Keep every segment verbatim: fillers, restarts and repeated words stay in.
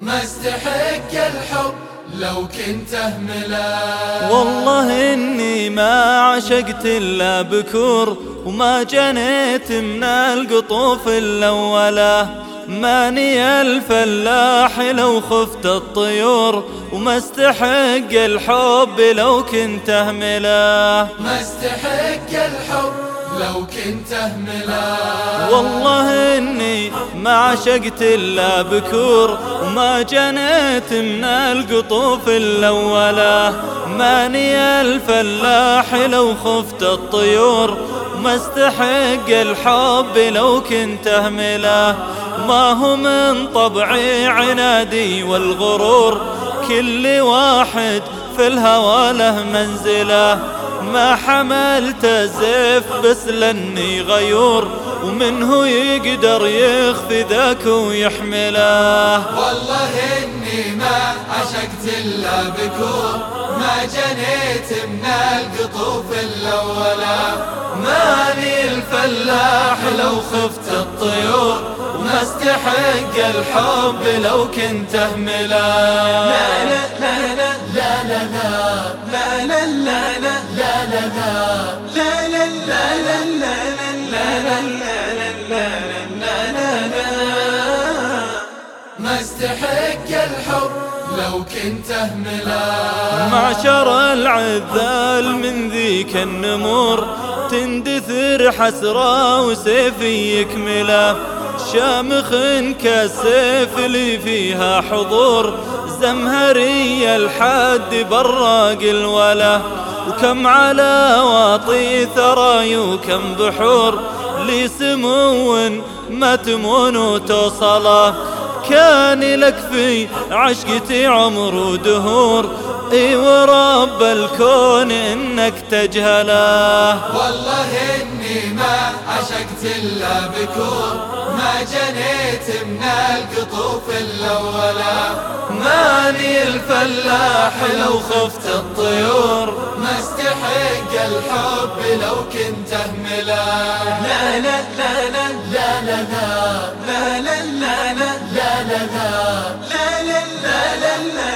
ما استحق الحب لو كنت أهمله. والله إني ما عشقت إلا بكور، وما جنيت من القطوف الأولى. ماني الفلاح لو خفت الطيور، وما استحق الحب لو كنت أهمله. ما استحق الحب لو كنت أهمله. والله إني ما عشقت إلا بكور، وما جنيت من القطوف الأولى. ماني الفلاح لو خفت الطيور، ما استحق الحب لو كنت أهمله. ما هو من طبعي عنادي والغرور، كل واحد في الهوى له منزله. ما حملت زيف بس لاني غيور، ومنه يقدر يخفي ذاك ويحمله. والله إني ما عشقت إلا بكور، ما جنيت من القطوف الأولى. ماني الفلاح لو خفت الطيور، وما استحق الحب لو كنت أهمله. لا لا لا لا لا لا لا لا لا لا لا لا لا لا لا لا لا. ما استحق الحب لو كنت أهمله. معشر العذال من ذيك النمور، تندثر حسرة وسيفي يكمله. شامخ كالسيف اللي فيها حضور، زمهري الحد براق الوله. وكم على واطي ثراي وكم بحور، لي سمو ما تمون وتوصله. كان لك في عشقتي عمر ودهور، اي ورب الكون انك تجهله. والله اني ما عشقت الا بكور، ما جنيت من القطوف الاولى. ماني الفلاح لو خفت الطيور، ما استحق الحب لو كنت اهمله. لا لا لا لا لا لا لا لا لا لا لا لا لا لا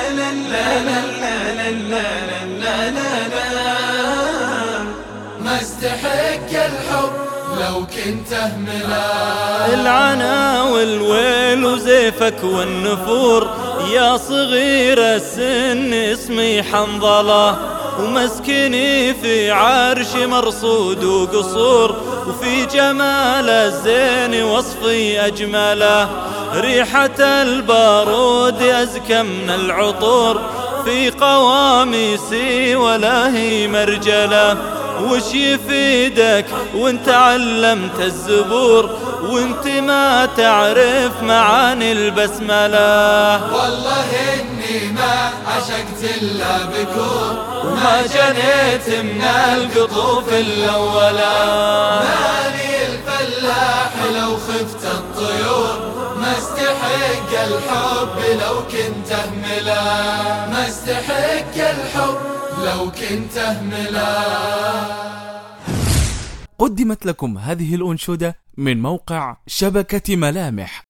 لا لا. ما استحق الحب لو كنت اهمله. العنا والويل وزيفك والنفور، يا صغير السن اسمي حنظلة. ومسكني في عرش مرصود وقصور، وفي جمال الزين وصفي أجمله. ريحة البارود أزكى من العطور، في قواميسي ولا هي مرجلة. وش يفيدك وانت علمت الزبور، وانت ما تعرف معاني البسملة. والله اني ما عشقت الا بكور، وما جنيت من القطوف الأولى. ماني الفلاح لو خفت الطيور، ما استحق الحب لو كنت اهمله. ما استحق الحب لو كنت اهمله. قدمت لكم هذه الأنشودة من موقع شبكة ملامح.